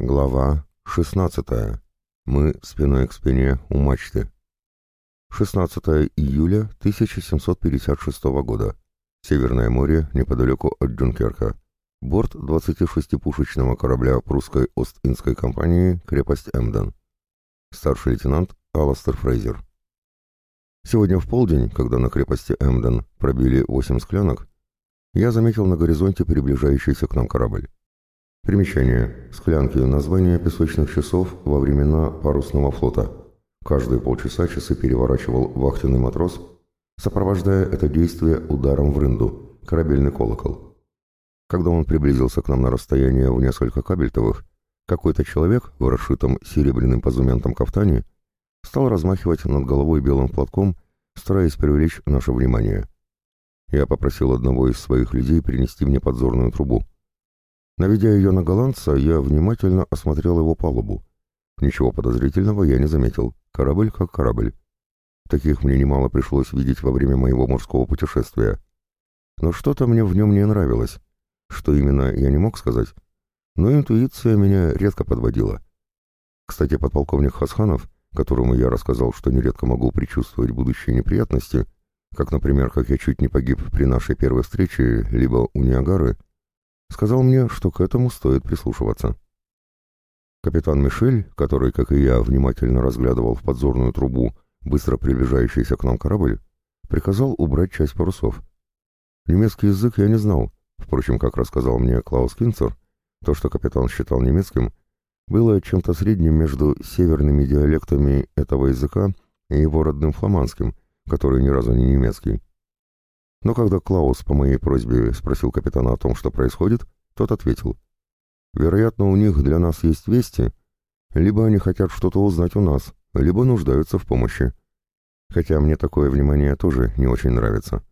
Глава 16. Мы спиной к спине у мачты. 16 июля 1756 года. Северное море, неподалеку от Дюнкерка. Борт 26-пушечного корабля прусской Ост-Индской компании «Крепость Эмден». Старший лейтенант Аластер Фрейзер. Сегодня в полдень, когда на крепости Эмден пробили 8 склянок, я заметил на горизонте приближающийся к нам корабль. Примечание. Склянки — название песочных часов во времена парусного флота. Каждые полчаса часы переворачивал вахтенный матрос, сопровождая это действие ударом в рынду, корабельный колокол. Когда он приблизился к нам на расстояние в несколько кабельтовых, какой-то человек в расшитом серебряным позументом кафтане стал размахивать над головой белым платком, стараясь привлечь наше внимание. Я попросил одного из своих людей принести мне подзорную трубу. Наведя ее на голландца, я внимательно осмотрел его палубу. Ничего подозрительного я не заметил. Корабль как корабль. Таких мне немало пришлось видеть во время моего морского путешествия. Но что-то мне в нем не нравилось. Что именно, я не мог сказать. Но интуиция меня редко подводила. Кстати, подполковник Хасханов, которому я рассказал, что нередко могу предчувствовать будущие неприятности, как, например, как я чуть не погиб при нашей первой встрече, либо у Ниагары, сказал мне, что к этому стоит прислушиваться. Капитан Мишель, который, как и я, внимательно разглядывал в подзорную трубу быстро приближающийся к нам корабль, приказал убрать часть парусов. Немецкий язык я не знал, впрочем, как рассказал мне Клаус Кинцер, то, что капитан считал немецким, было чем-то средним между северными диалектами этого языка и его родным фламандским, который ни разу не немецкий. Но когда Клаус по моей просьбе спросил капитана о том, что происходит, тот ответил: «Вероятно, у них для нас есть вести, либо они хотят что-то узнать у нас, либо нуждаются в помощи. Хотя мне такое внимание тоже не очень нравится».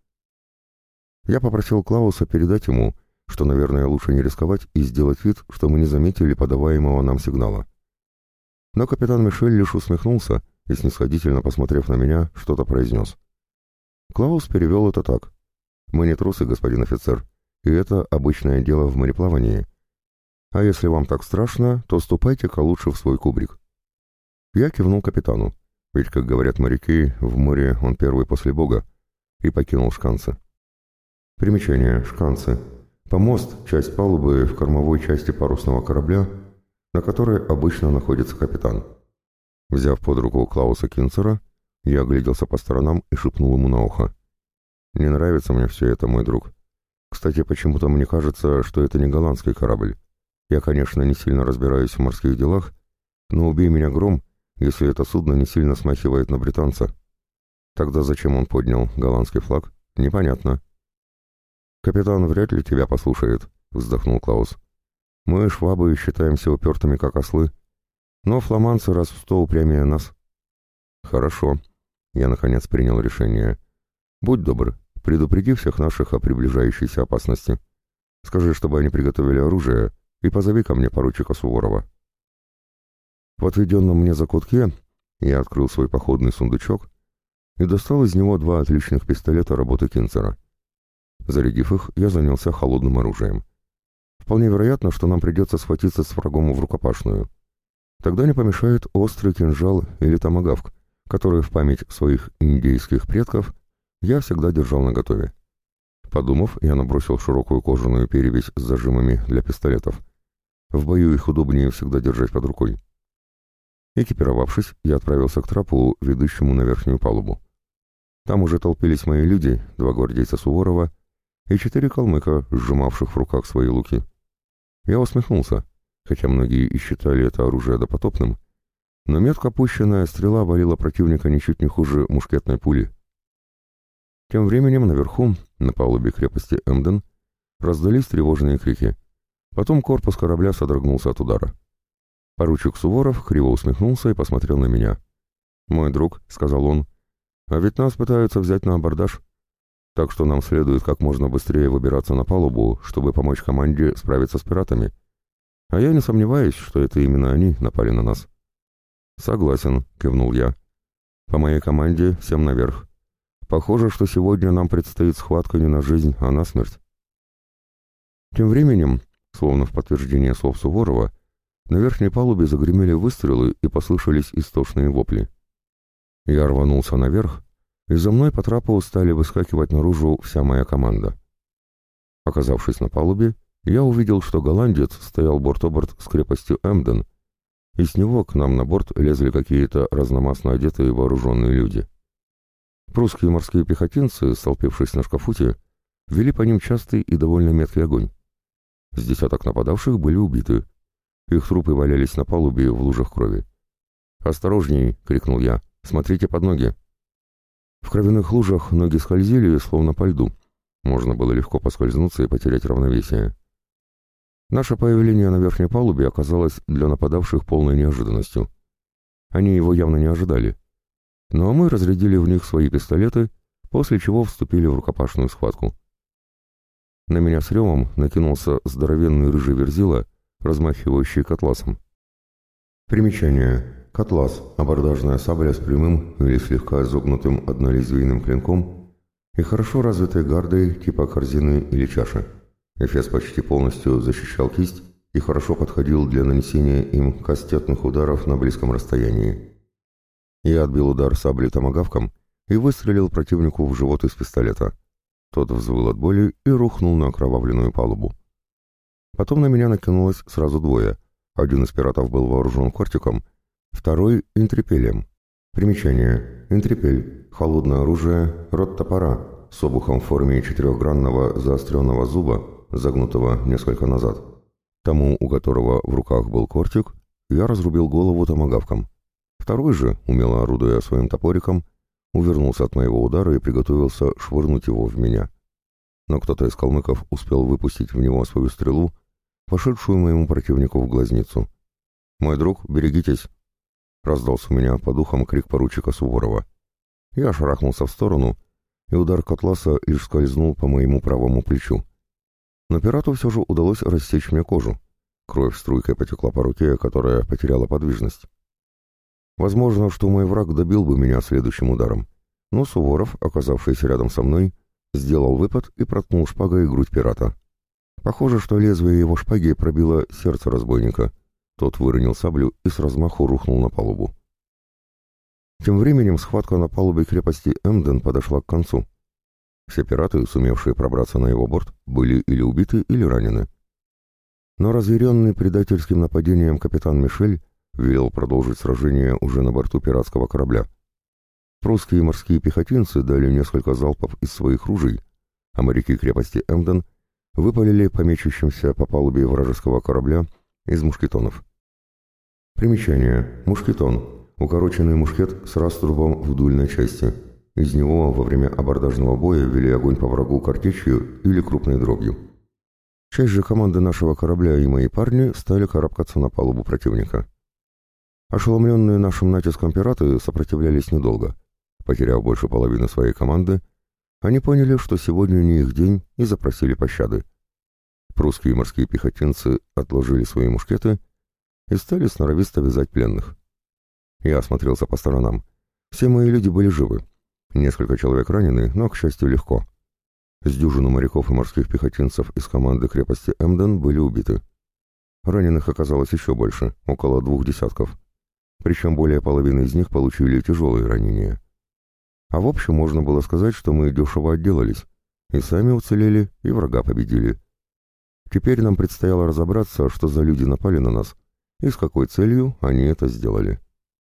Я попросил Клауса передать ему, что, наверное, лучше не рисковать и сделать вид, что мы не заметили подаваемого нам сигнала. Но капитан Мишель лишь усмехнулся и, снисходительно посмотрев на меня, что-то произнес. Клаус перевел это так: «Мы не трусы, господин офицер, и это обычное дело в мореплавании. А если вам так страшно, то ступайте-ка лучше в свой кубрик». Я кивнул капитану, ведь, как говорят моряки, в море он первый после Бога, и покинул шканцы. Примечание: шканцы. Помост — часть палубы в кормовой части парусного корабля, на которой обычно находится капитан. Взяв под руку Клауса Кинцера, я огляделся по сторонам и шепнул ему на ухо: «Не нравится мне все это, мой друг. Кстати, почему-то мне кажется, что это не голландский корабль. Я, конечно, не сильно разбираюсь в морских делах, но убей меня гром, если это судно не сильно смахивает на британца. Тогда зачем он поднял голландский флаг? Непонятно». «Капитан вряд ли тебя послушает», — вздохнул Клаус. «Мы, швабы, считаемся упертыми, как ослы, но фламандцы раз в 100 упрямее нас». «Хорошо», — я, наконец, принял решение. «Будь добр, предупреди всех наших о приближающейся опасности. Скажи, чтобы они приготовили оружие, и позови ко мне поручика Суворова». В отведенном мне закутке я открыл свой походный сундучок и достал из него 2 отличных пистолета работы Кинцера. Зарядив их, я занялся холодным оружием. Вполне вероятно, что нам придется схватиться с врагом в рукопашную. Тогда не помешает острый кинжал или томагавк, который в память своих индейских предков я всегда держал наготове. Подумав, я набросил широкую кожаную перевязь с зажимами для пистолетов. В бою их удобнее всегда держать под рукой. Экипировавшись, я отправился к трапу, ведущему на верхнюю палубу. Там уже толпились мои люди, 2 гвардейца Суворова и 4 калмыка, сжимавших в руках свои луки. Я усмехнулся, хотя многие и считали это оружие допотопным, но метко пущенная стрела валила противника ничуть не хуже мушкетной пули. Тем временем наверху, на палубе крепости Эмден, раздались тревожные крики. Потом корпус корабля содрогнулся от удара. Поручик Суворов криво усмехнулся и посмотрел на меня. «Мой друг», — сказал он, — «а ведь нас пытаются взять на абордаж. Так что нам следует как можно быстрее выбираться на палубу, чтобы помочь команде справиться с пиратами. А я не сомневаюсь, что это именно они напали на нас». «Согласен», — кивнул я. «По моей команде всем наверх. Похоже, что сегодня нам предстоит схватка не на жизнь, а на смерть». Тем временем, словно в подтверждение слов Суворова, На верхней палубе загремели выстрелы и послышались истошные вопли. Я рванулся наверх, и за мной по трапу стали выскакивать наружу вся моя команда. Оказавшись на палубе, я увидел, что голландец стоял борт-о-борт с крепостью Эмден, и с него к нам на борт лезли какие-то разномастно одетые вооруженные люди. Прусские морские пехотинцы, столпившись на шкафуте, вели по ним частый и довольно меткий огонь. С десяток нападавших были убиты. Их трупы валялись на палубе в лужах крови. «Осторожней!» — крикнул я. «Смотрите под ноги!» В кровяных лужах ноги скользили, словно по льду. Можно было легко поскользнуться и потерять равновесие. Наше появление на верхней палубе оказалось для нападавших полной неожиданностью. Они его явно не ожидали. Ну а мы разрядили в них свои пистолеты, после чего вступили в рукопашную схватку. На меня с ревом накинулся здоровенный рыжий верзила, размахивающий котласом. Примечание. Котлас – абордажная сабля с прямым или слегка изогнутым однолезвийным клинком и хорошо развитой гардой типа корзины или чаши. Эфес почти полностью защищал кисть и хорошо подходил для нанесения им кастетных ударов на близком расстоянии. Я отбил удар саблей томагавком и выстрелил противнику в живот из пистолета. Тот взвыл от боли и рухнул на окровавленную палубу. Потом на меня накинулось сразу двое. Один из пиратов был вооружен кортиком, второй — интрепелем. Примечание. Интрепель — холодное оружие, род топора, с обухом в форме четырехгранного заостренного зуба, загнутого несколько назад. Тому, у которого в руках был кортик, я разрубил голову томагавком. Второй же, умело орудуя своим топориком, увернулся от моего удара и приготовился швырнуть его в меня. Но кто-то из калмыков успел выпустить в него свою стрелу, пошедшую моему противнику в глазницу. «Мой друг, берегитесь!» — раздался у меня по духам крик поручика Суворова. Я шарахнулся в сторону, и удар котласа лишь скользнул по моему правому плечу. Но пирату все же удалось рассечь мне кожу. Кровь струйкой потекла по руке, которая потеряла подвижность. Возможно, что мой враг добил бы меня следующим ударом, но Суворов, оказавшийся рядом со мной, сделал выпад и проткнул шпагой грудь пирата. Похоже, что лезвие его шпаги пробило сердце разбойника. Тот выронил саблю и с размаху рухнул на палубу. Тем временем схватка на палубе крепости Эмден подошла к концу. Все пираты, сумевшие пробраться на его борт, были или убиты, или ранены. Но разъяренный предательским нападением капитан Мишель велел продолжить сражение уже на борту пиратского корабля. Прусские морские пехотинцы дали несколько залпов из своих ружей, а моряки крепости Эмден выпалили по мечущимся по палубе вражеского корабля из мушкетонов. Примечание. Мушкетон. Укороченный мушкет с раструбом в дульной части. Из него во время абордажного боя вели огонь по врагу картечью или крупной дробью. Часть же команды нашего корабля и мои парни стали карабкаться на палубу противника. Ошеломленные нашим натиском пираты сопротивлялись недолго. Потеряв больше половины своей команды, они поняли, что сегодня не их день, и запросили пощады. Прусские морские пехотинцы отложили свои мушкеты и стали сноровисто вязать пленных. Я осмотрелся по сторонам. Все мои люди были живы. Несколько человек ранены, но, к счастью, легко. С дюжину моряков и морских пехотинцев из команды крепости Эмден были убиты. Раненых оказалось еще больше, около 2 десятков. Причем более половины из них получили тяжелые ранения. А в общем, можно было сказать, что мы дешево отделались. И сами уцелели, и врага победили. Теперь нам предстояло разобраться, что за люди напали на нас, и с какой целью они это сделали.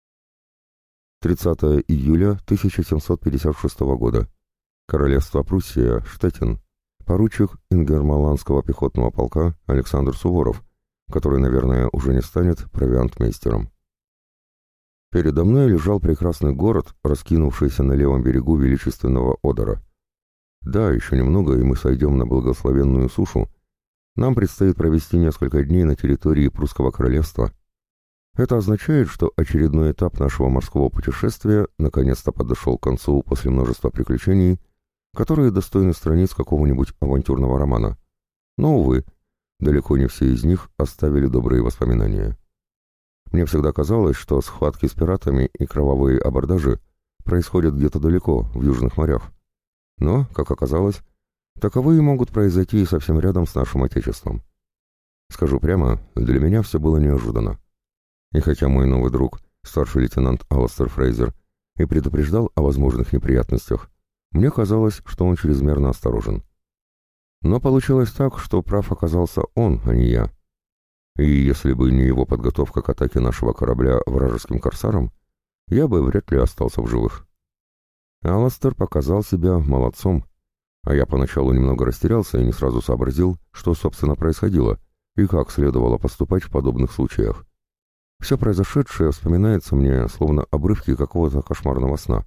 30 июля 1756 года. Королевство Пруссия, Штеттин. Поручик Ингерманландского пехотного полка Александр Суворов, который, наверное, уже не станет провиантмейстером. Передо мной лежал прекрасный город, раскинувшийся на левом берегу величественного Одера. Да, еще немного, и мы сойдем на благословенную сушу. Нам предстоит провести несколько дней на территории Прусского королевства. Это означает, что очередной этап нашего морского путешествия наконец-то подошел к концу после множества приключений, которые достойны страниц какого-нибудь авантюрного романа. Но, увы, далеко не все из них оставили добрые воспоминания. Мне всегда казалось, что схватки с пиратами и кровавые абордажи происходят где-то далеко, в южных морях. Но, как оказалось, таковые могут произойти и совсем рядом с нашим Отечеством. Скажу прямо, для меня все было неожиданно. И хотя мой новый друг, старший лейтенант Аластер Фрейзер, и предупреждал о возможных неприятностях, мне казалось, что он чрезмерно осторожен. Но получилось так, что прав оказался он, а не я. И если бы не его подготовка к атаке нашего корабля вражеским корсарам, я бы вряд ли остался в живых. Аластер показал себя молодцом, а я поначалу немного растерялся и не сразу сообразил, что, собственно, происходило и как следовало поступать в подобных случаях. Все произошедшее вспоминается мне, словно обрывки какого-то кошмарного сна.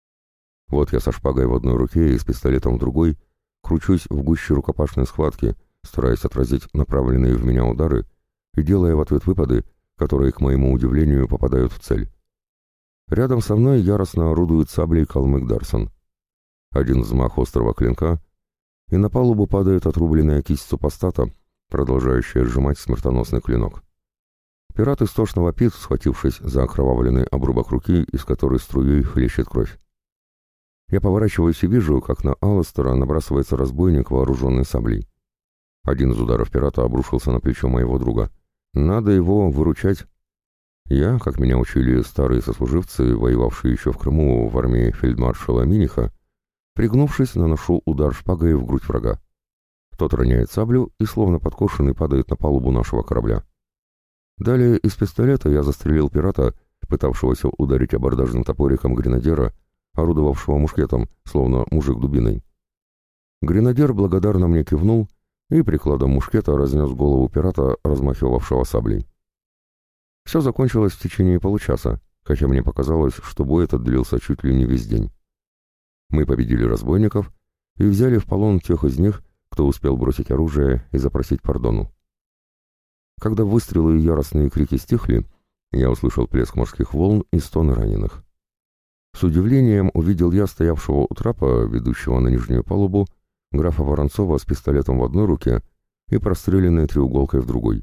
Вот я со шпагой в одной руке и с пистолетом в другой кручусь в гуще рукопашной схватки, стараясь отразить направленные в меня удары и делая в ответ выпады, которые, к моему удивлению, попадают в цель. Рядом со мной яростно орудует саблей калмык Дарсон. Один взмах острого клинка, и на палубу падает отрубленная кисть супостата, продолжающая сжимать смертоносный клинок. Пират истошно вопит, схватившись за окровавленный обрубок руки, из которой струей хлещет кровь. Я поворачиваюсь и вижу, как на Аластера набрасывается разбойник, вооруженный саблей. Один из ударов пирата обрушился на плечо моего друга. Надо его выручать. Я, как меня учили старые сослуживцы, воевавшие еще в Крыму в армии фельдмаршала Миниха, пригнувшись, наношу удар шпагой в грудь врага. Тот роняет саблю и, словно подкошенный, падает на палубу нашего корабля. Далее из пистолета я застрелил пирата, пытавшегося ударить абордажным топориком гренадера, орудовавшего мушкетом, словно мужик дубиной. Гренадер благодарно мне кивнул и прикладом мушкета разнес голову пирата, размахивавшего саблей. Все закончилось в течение получаса, хотя мне показалось, что бой этот длился чуть ли не весь день. Мы победили разбойников и взяли в полон тех из них, кто успел бросить оружие и запросить пардону. Когда выстрелы и яростные крики стихли, я услышал плеск морских волн и стоны раненых. С удивлением увидел я стоявшего у трапа, ведущего на нижнюю палубу, графа Воронцова с пистолетом в одной руке и простреленной треуголкой в другой.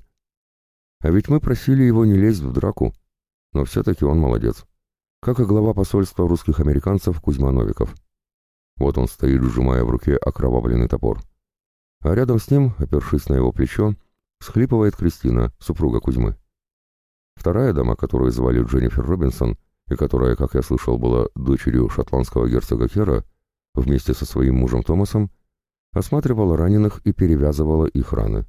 А ведь мы просили его не лезть в драку, но все-таки он молодец, как и глава посольства русских американцев Кузьма Новиков. Вот он стоит, сжимая в руке окровавленный топор. А рядом с ним, опершись на его плечо, всхлипывает Кристина, супруга Кузьмы. Вторая дама, которую звали Дженнифер Робинсон, и которая, как я слышал, была дочерью шотландского герцога Кера, вместе со своим мужем Томасом, осматривала раненых и перевязывала их раны.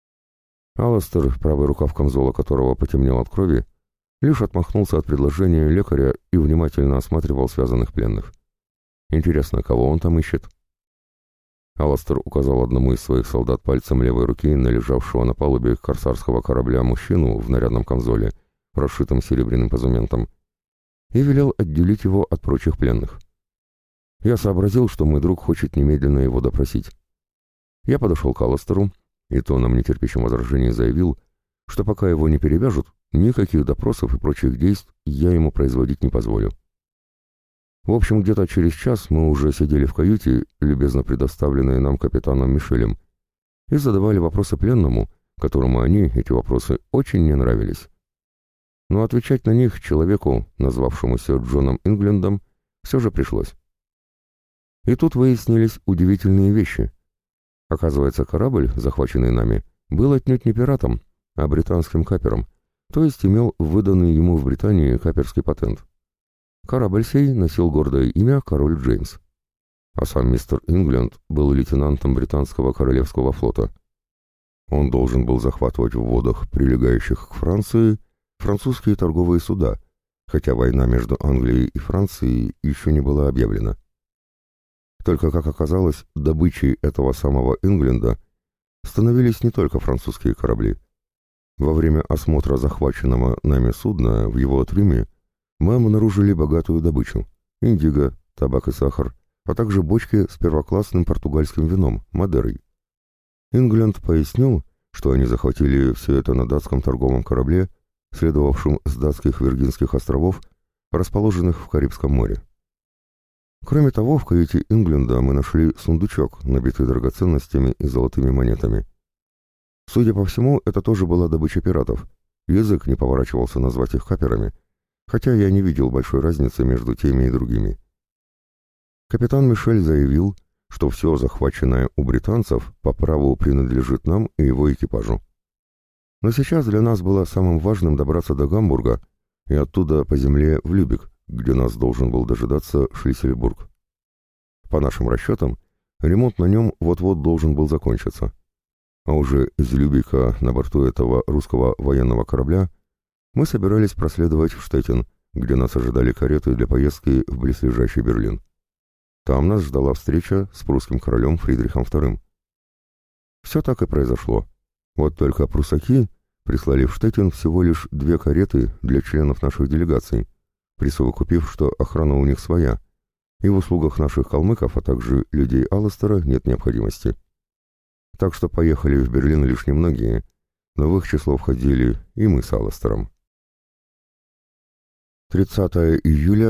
Аластер, правый рукав камзола которого потемнел от крови, лишь отмахнулся от предложения лекаря и внимательно осматривал связанных пленных. Интересно, кого он там ищет? Аластер указал одному из своих солдат пальцем левой руки на лежавшего на палубе корсарского корабля мужчину в нарядном камзоле, расшитом серебряным позументом, и велел отделить его от прочих пленных. Я сообразил, что мой друг хочет немедленно его допросить. Я подошел к Аластеру и тоном нетерпящим возражений заявил, что пока его не перевяжут, никаких допросов и прочих действий я ему производить не позволю. В общем, где-то через час мы уже сидели в каюте, любезно предоставленной нам капитаном Мишелем, и задавали вопросы пленному, которому они, эти вопросы, очень не нравились. Но отвечать на них человеку, назвавшемуся Джоном Инглендом, все же пришлось. И тут выяснились удивительные вещи. Оказывается, корабль, захваченный нами, был отнюдь не пиратом, а британским капером, то есть имел выданный ему в Британии каперский патент. Корабль сей носил гордое имя «Король Джеймс», а сам мистер Ингленд был лейтенантом британского королевского флота. Он должен был захватывать в водах, прилегающих к Франции, французские торговые суда, хотя война между Англией и Францией еще не была объявлена. Только, как оказалось, добычей этого самого Ингленда становились не только французские корабли. Во время осмотра захваченного нами судна в его трюме мы обнаружили богатую добычу – индиго, табак и сахар, а также бочки с первоклассным португальским вином – Мадерой. Ингленд пояснил, что они захватили все это на датском торговом корабле, следовавшем с датских Виргинских островов, расположенных в Карибском море. Кроме того, в каюте Ингленда мы нашли сундучок, набитый драгоценностями и золотыми монетами. Судя по всему, это тоже была добыча пиратов. Язык не поворачивался назвать их каперами, хотя я не видел большой разницы между теми и другими. Капитан Мишель заявил, что все захваченное у британцев по праву принадлежит нам и его экипажу. Но сейчас для нас было самым важным добраться до Гамбурга и оттуда по земле в Любек, где нас должен был дожидаться Шлиссельбург. По нашим расчетам, ремонт на нем вот-вот должен был закончиться. А уже из Любека на борту этого русского военного корабля мы собирались проследовать в Штеттин, где нас ожидали кареты для поездки в близлежащий Берлин. Там нас ждала встреча с прусским королем Фридрихом II. Все так и произошло. Вот только прусаки прислали в Штеттин всего лишь 2 кареты для членов наших делегаций, присовокупив, что охрана у них своя, и в услугах наших калмыков, а также людей Алластера нет необходимости. Так что поехали в Берлин лишь немногие, но в их число входили и мы с Алластером. 30 июля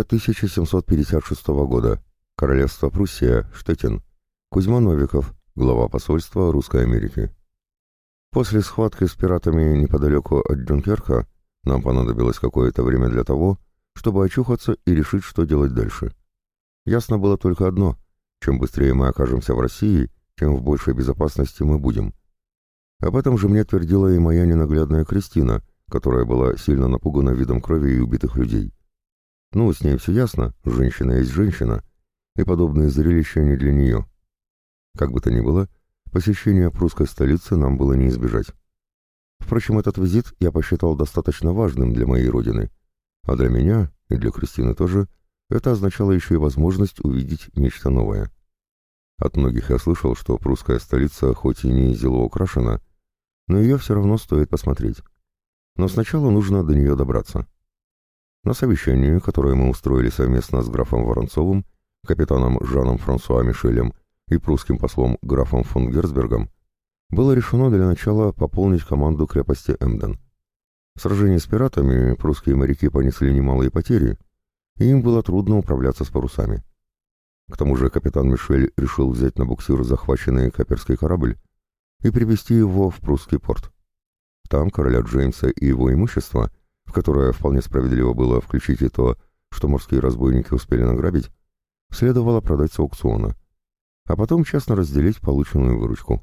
1756 года. Королевство Пруссия, Штеттин. Кузьма Новиков, глава посольства Русской Америки. После схватки с пиратами неподалеку от Дюнкерка нам понадобилось какое-то время для того, чтобы очухаться и решить, что делать дальше. Ясно было только одно: чем быстрее мы окажемся в России, тем в большей безопасности мы будем. Об этом же мне твердила и моя ненаглядная Кристина, которая была сильно напугана видом крови и убитых людей. Ну, с ней все ясно, женщина есть женщина, и подобные зрелища не для нее. Как бы то ни было, посещение прусской столицы нам было не избежать. Впрочем, этот визит я посчитал достаточно важным для моей родины, а для меня, и для Кристины тоже, это означало еще и возможность увидеть нечто новое. От многих я слышал, что прусская столица хоть и не зело украшена, но ее все равно стоит посмотреть. Но сначала нужно до нее добраться. На совещании, которое мы устроили совместно с графом Воронцовым, капитаном Жаном Франсуа Мишелем и прусским послом графом фон Герцбергом, было решено для начала пополнить команду крепости Эмден. В сражении с пиратами прусские моряки понесли немалые потери, и им было трудно управляться с парусами. К тому же капитан Мишель решил взять на буксир захваченный каперский корабль и привезти его в прусский порт. Там короля Джеймса и его имущество, в которое вполне справедливо было включить и то, что морские разбойники успели награбить, следовало продать с аукциона, а потом честно разделить полученную выручку.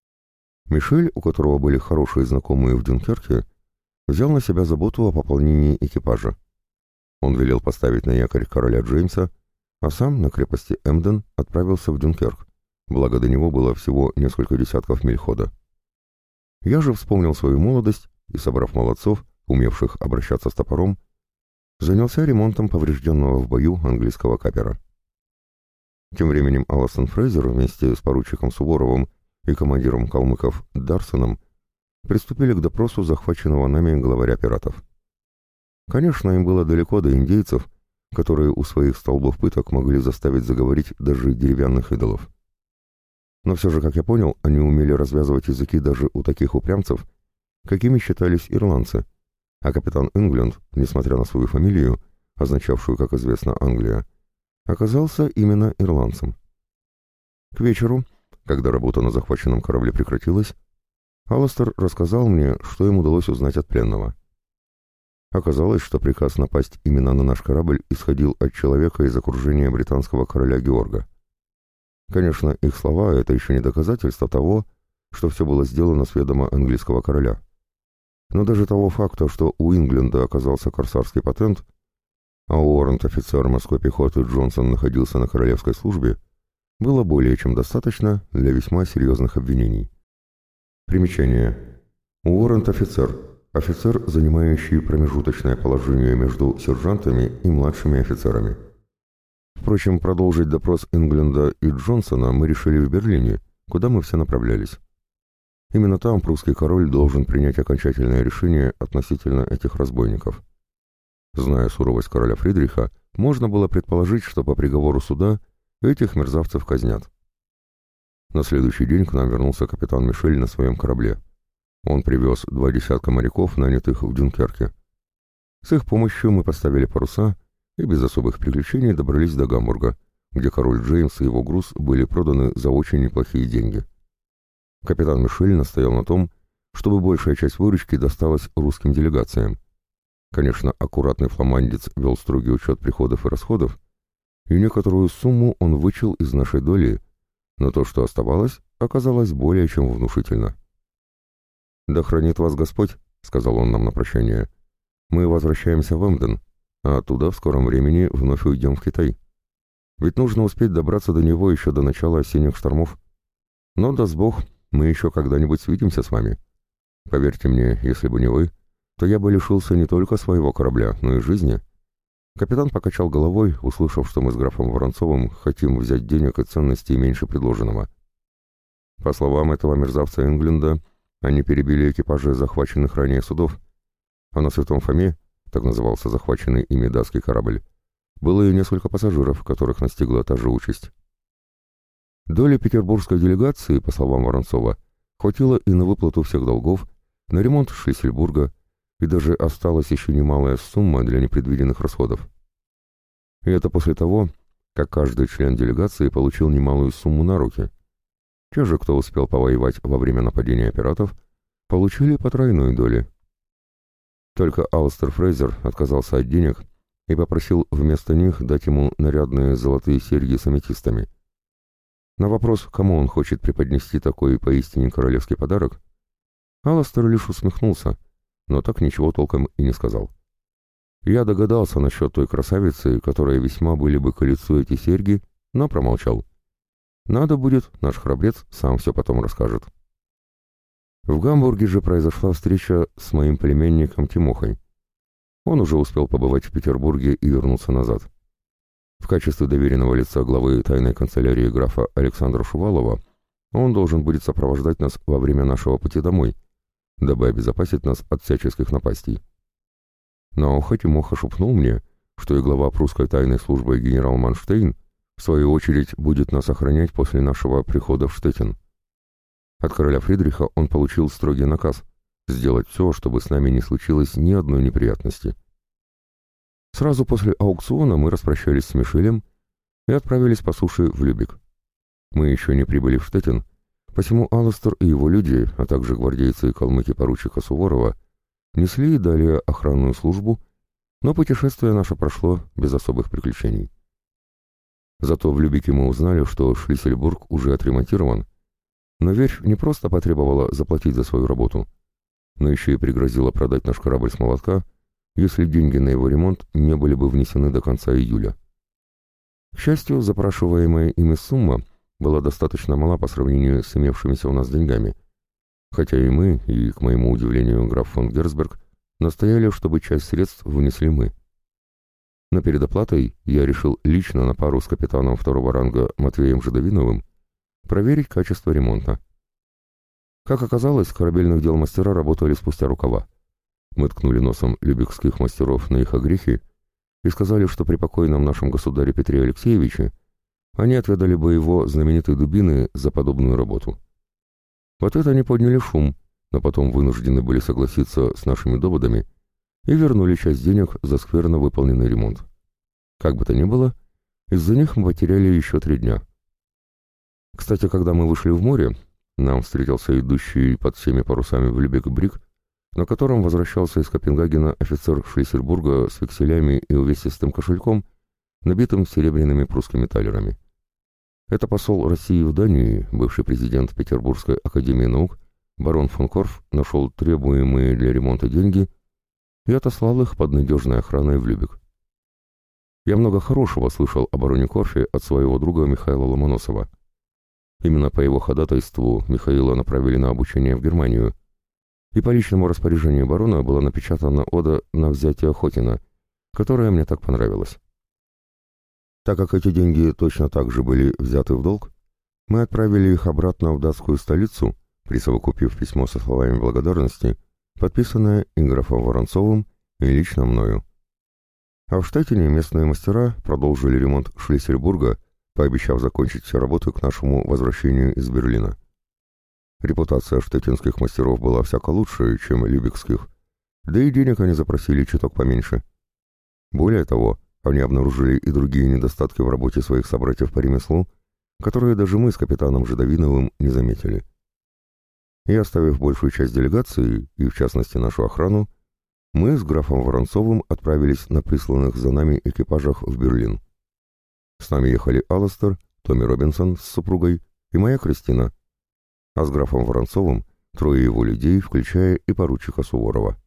Мишель, у которого были хорошие знакомые в Дюнкерке, взял на себя заботу о пополнении экипажа. Он велел поставить на якорь короля Джеймса, а сам на крепости Эмден отправился в Дюнкерк, благо до него было всего несколько десятков миль хода. Я же вспомнил свою молодость и, собрав молодцов, умевших обращаться с топором, занялся ремонтом поврежденного в бою английского капера. Тем временем Алластон Фрейзер вместе с поручиком Суворовым и командиром калмыков Дарсоном приступили к допросу захваченного нами главаря пиратов. Конечно, им было далеко до индейцев, которые у своих столбов пыток могли заставить заговорить даже деревянных идолов. Но все же, как я понял, они умели развязывать языки даже у таких упрямцев, какими считались ирландцы, а капитан Ингленд, несмотря на свою фамилию, означавшую, как известно, Англия, оказался именно ирландцем. К вечеру, когда работа на захваченном корабле прекратилась, Алластер рассказал мне, что им удалось узнать от пленного. Оказалось, что приказ напасть именно на наш корабль исходил от человека из окружения британского короля Георга. Конечно, их слова — это еще не доказательство того, что все было сделано с ведома английского короля. Но даже того факта, что у Ингленда оказался корсарский патент, а уоррент-офицер морской пехоты Джонсон находился на королевской службе, было более чем достаточно для весьма серьезных обвинений. Примечание. Уоррент-офицер — офицер, занимающий промежуточное положение между сержантами и младшими офицерами. Впрочем, продолжить допрос Ингленда и Джонсона мы решили в Берлине, куда мы все направлялись. Именно там прусский король должен принять окончательное решение относительно этих разбойников. Зная суровость короля Фридриха, можно было предположить, что по приговору суда этих мерзавцев казнят. На следующий день к нам вернулся капитан Мишель на своем корабле. Он привез 20 моряков, нанятых в Дюнкерке. С их помощью мы поставили паруса и без особых приключений добрались до Гамбурга, где король Джеймс и его груз были проданы за очень неплохие деньги. Капитан Мишель настоял на том, чтобы большая часть выручки досталась русским делегациям. Конечно, аккуратный фламандец вел строгий учет приходов и расходов, и некоторую сумму он вычел из нашей доли, но то, что оставалось, оказалось более чем внушительно. «Да хранит вас Господь», — сказал он нам на прощание. «Мы возвращаемся в Эмден, а оттуда в скором времени вновь уйдем в Китай. Ведь нужно успеть добраться до него еще до начала осенних штормов. Но, даст Бог, мы еще когда-нибудь свидимся с вами. Поверьте мне, если бы не вы, то я бы лишился не только своего корабля, но и жизни». Капитан покачал головой, услышав, что мы с графом Воронцовым хотим взять денег и ценностей меньше предложенного. По словам этого мерзавца Ингленда, они перебили экипажи захваченных ранее судов, а на Святом Фоме, так назывался захваченный ими датский корабль, было и несколько пассажиров, которых настигла та же участь. Доли петербургской делегации, по словам Воронцова, хватило и на выплату всех долгов, на ремонт Шлиссельбурга, и даже осталась еще немалая сумма для непредвиденных расходов. И это после того, как каждый член делегации получил немалую сумму на руки. Те же, кто успел повоевать во время нападения пиратов, получили по тройной доле. Только Алстер Фрейзер отказался от денег и попросил вместо них дать ему нарядные золотые серьги с аметистами. На вопрос, кому он хочет преподнести такой поистине королевский подарок, Алстер лишь усмехнулся, но так ничего толком и не сказал. Я догадался насчет той красавицы, которая весьма были бы к лицу эти серьги, но промолчал. Надо будет, наш храбрец сам все потом расскажет. В Гамбурге же произошла встреча с моим племянником Тимохой. Он уже успел побывать в Петербурге и вернуться назад. В качестве доверенного лица главы тайной канцелярии графа Александра Шувалова он должен будет сопровождать нас во время нашего пути домой, дабы обезопасить нас от всяческих напастей. На ухо Тимоха шепнул мне, что и глава прусской тайной службы генерал Манштейн в свою очередь будет нас охранять после нашего прихода в Штеттин. От короля Фридриха он получил строгий наказ сделать все, чтобы с нами не случилось ни одной неприятности. Сразу после аукциона мы распрощались с Мишелем и отправились по суше в Любек. Мы еще не прибыли в Штеттин, посему Аластер и его люди, а также гвардейцы и калмыки поручика Суворова, несли и далее охранную службу, но путешествие наше прошло без особых приключений. Зато в Любеке мы узнали, что Шлиссельбург уже отремонтирован, но Верфь не просто потребовала заплатить за свою работу, но еще и пригрозила продать наш корабль с молотка, если деньги на его ремонт не были бы внесены до конца июля. К счастью, запрашиваемая ими сумма была достаточно мала по сравнению с имевшимися у нас деньгами, хотя и мы, и, к моему удивлению, граф фон Герцберг, настояли, чтобы часть средств внесли мы. Но перед оплатой я решил лично на пару с капитаном второго ранга Матвеем Жидовиновым проверить качество ремонта. Как оказалось, корабельных дел мастера работали спустя рукава. Мы ткнули носом любекских мастеров на их огрехи и сказали, что при покойном нашем государе Петре Алексеевиче они отведали бы его знаменитой дубины за подобную работу. Вот это они подняли шум, но потом вынуждены были согласиться с нашими доводами и вернули часть денег за скверно выполненный ремонт. Как бы то ни было, из-за них мы потеряли еще 3 дня. Кстати, когда мы вышли в море, нам встретился идущий под всеми парусами в Любек бриг, на котором возвращался из Копенгагена офицер Шлиссельбурга с векселями и увесистым кошельком, набитым серебряными прусскими талерами. Это посол России в Дании, бывший президент Петербургской академии наук, барон фон Корф, нашел требуемые для ремонта деньги и отослал их под надежной охраной в Любек. Я много хорошего слышал о бароне Корфе от своего друга Михаила Ломоносова. Именно по его ходатайству Михаила направили на обучение в Германию, и по личному распоряжению барона была напечатана ода на взятие Хотина, которая мне так понравилась. Так как эти деньги точно так же были взяты в долг, мы отправили их обратно в датскую столицу, присовокупив письмо со словами благодарности, подписанное и графом Воронцовым, и лично мною. А в Штеттине местные мастера продолжили ремонт Шлиссельбурга, пообещав закончить все работы к нашему возвращению из Берлина. Репутация штеттинских мастеров была всяко лучше, чем любекских, да и денег они запросили чуток поменьше. Более того, они обнаружили и другие недостатки в работе своих собратьев по ремеслу, которые даже мы с капитаном Жидовиновым не заметили. И оставив большую часть делегации, и в частности нашу охрану, мы с графом Воронцовым отправились на присланных за нами экипажах в Берлин. С нами ехали Аластер, Томми Робинсон с супругой и моя Кристина, а с графом Воронцовым трое его людей, включая и поручика Суворова.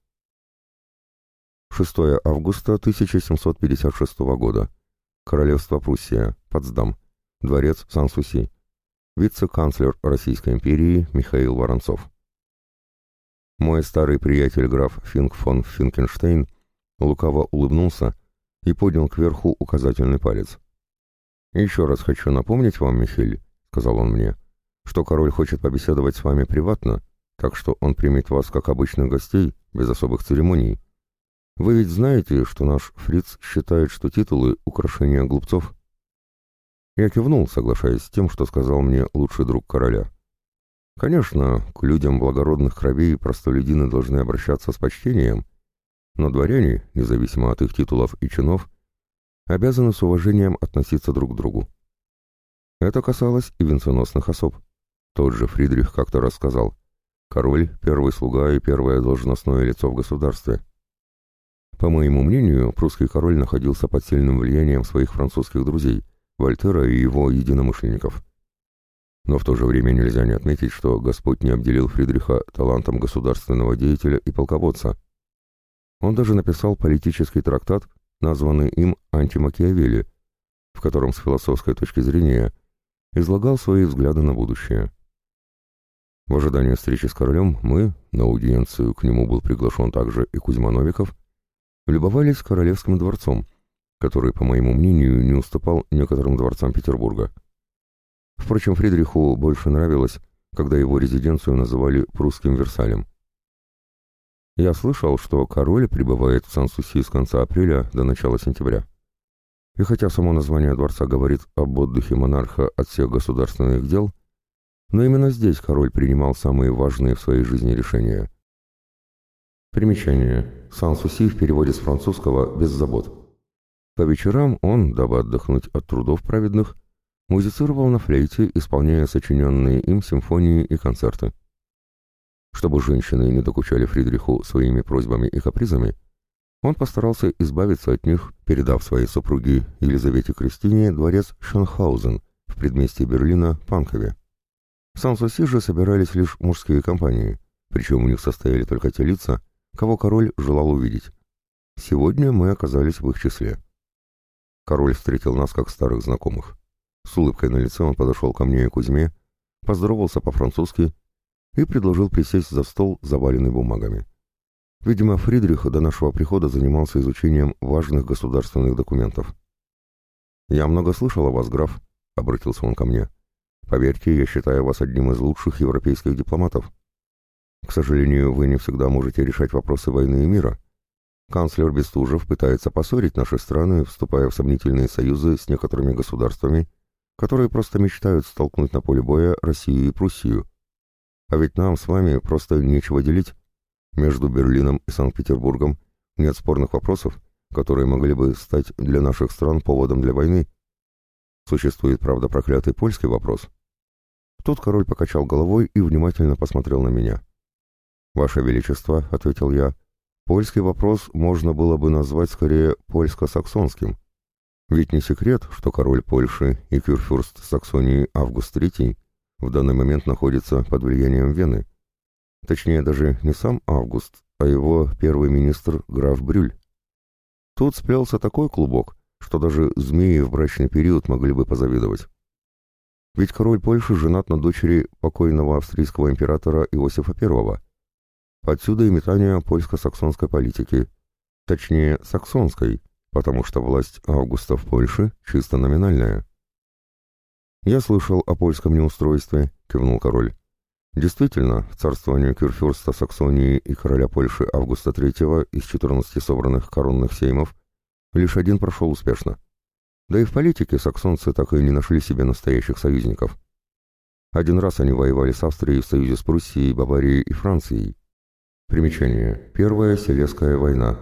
6 августа 1756 года. Королевство Пруссия, Потсдам, дворец Сан-Суси. Вице-канцлер Российской империи Михаил Воронцов. Мой старый приятель граф Финк фон Финкенштейн лукаво улыбнулся и поднял кверху указательный палец. «Еще раз хочу напомнить вам, Михель, — сказал он мне, — что король хочет побеседовать с вами приватно, так что он примет вас как обычных гостей, без особых церемоний. Вы ведь знаете, что наш фриц считает, что титулы — украшения глупцов?» Я кивнул, соглашаясь с тем, что сказал мне лучший друг короля. Конечно, к людям благородных кровей простолюдины должны обращаться с почтением, но дворяне, независимо от их титулов и чинов, обязаны с уважением относиться друг к другу. Это касалось и венценосных особ. Тот же Фридрих как-то рассказал: король — первый слуга и первое должностное лицо в государстве. По моему мнению, прусский король находился под сильным влиянием своих французских друзей, Вольтера и его единомышленников. Но в то же время нельзя не отметить, что Господь не обделил Фридриха талантом государственного деятеля и полководца. Он даже написал политический трактат, названный им «Антимакиавелли», в котором с философской точки зрения излагал свои взгляды на будущее. В ожидании встречи с королем мы, на аудиенцию к нему был приглашен также и Кузьма Новиков, любовались Королевским дворцом, который, по моему мнению, не уступал некоторым дворцам Петербурга. Впрочем, Фридриху больше нравилось, когда его резиденцию называли «Прусским Версалем». Я слышал, что король прибывает в Сан-Суси с конца апреля до начала сентября. И хотя само название дворца говорит об отдыхе монарха от всех государственных дел, но именно здесь король принимал самые важные в своей жизни решения. Примечание. Сан-Суси в переводе с французского «без забот». По вечерам он, дабы отдохнуть от трудов праведных, музицировал на флейте, исполняя сочиненные им симфонии и концерты. Чтобы женщины не докучали Фридриху своими просьбами и капризами, он постарался избавиться от них, передав своей супруге Елизавете Кристине дворец Шенхаузен в предместье Берлина Панкове. В Сан-Суси же собирались лишь мужские компании, причем у них состояли только те лица, кого король желал увидеть. Сегодня мы оказались в их числе. Король встретил нас как старых знакомых. С улыбкой на лице он подошел ко мне и Кузьме, поздоровался по-французски и предложил присесть за стол, заваленный бумагами. Видимо, Фридрих до нашего прихода занимался изучением важных государственных документов. «Я много слышал о вас, граф», — обратился он ко мне. «Поверьте, я считаю вас одним из лучших европейских дипломатов. К сожалению, вы не всегда можете решать вопросы войны и мира. Канцлер Бестужев пытается поссорить наши страны, вступая в сомнительные союзы с некоторыми государствами, которые просто мечтают столкнуть на поле боя Россию и Пруссию. А ведь нам с вами просто нечего делить. Между Берлином и Санкт-Петербургом нет спорных вопросов, которые могли бы стать для наших стран поводом для войны. Существует, правда, проклятый польский вопрос». Тут король покачал головой и внимательно посмотрел на меня. «Ваше Величество», — ответил я, — «польский вопрос можно было бы назвать скорее польско-саксонским. Ведь не секрет, что король Польши и кюрфюрст Саксонии Август III в данный момент находятся под влиянием Вены. Точнее, даже не сам Август, а его первый министр граф Брюль. Тут сплелся такой клубок, что даже змеи в брачный период могли бы позавидовать. Ведь король Польши женат на дочери покойного австрийского императора Иосифа I. Отсюда и метание польско-саксонской политики, точнее, саксонской, потому что власть Августа в Польше чисто номинальная. «Я слышал о польском неустройстве», — кивнул король. Действительно, в царствовании кюрфюрста Саксонии и короля Польши Августа III из 14 собранных коронных сеймов лишь один прошел успешно. Да и в политике саксонцы так и не нашли себе настоящих союзников. Один раз они воевали с Австрией в союзе с Пруссией, Баварией и Францией. Примечание. Первая Силезская война,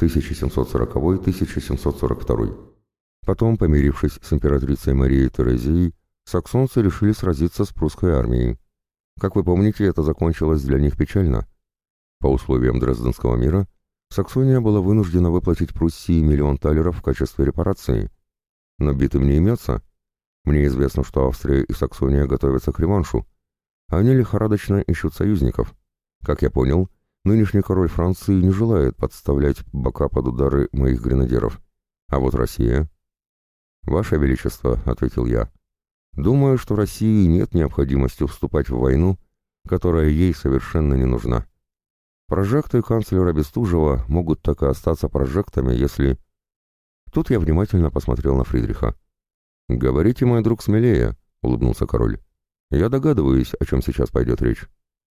1740-1742. Потом, помирившись с императрицей Марией Терезией, саксонцы решили сразиться с прусской армией. Как вы помните, это закончилось для них печально. По условиям Дрезденского мира Саксония была вынуждена выплатить Пруссии 1 000 000 талеров в качестве репарации. Но битым не имется. Мне известно, что Австрия и Саксония готовятся к реваншу. Они лихорадочно ищут союзников. Как я понял, нынешний король Франции не желает подставлять бока под удары моих гренадеров. А вот Россия... «Ваше Величество», — ответил я, — «думаю, что России нет необходимости вступать в войну, которая ей совершенно не нужна. Прожекты канцлера Бестужева могут так и остаться прожектами, если...» Тут я внимательно посмотрел на Фридриха. «Говорите, мой друг, смелее», — улыбнулся король. «Я догадываюсь, о чем сейчас пойдет речь.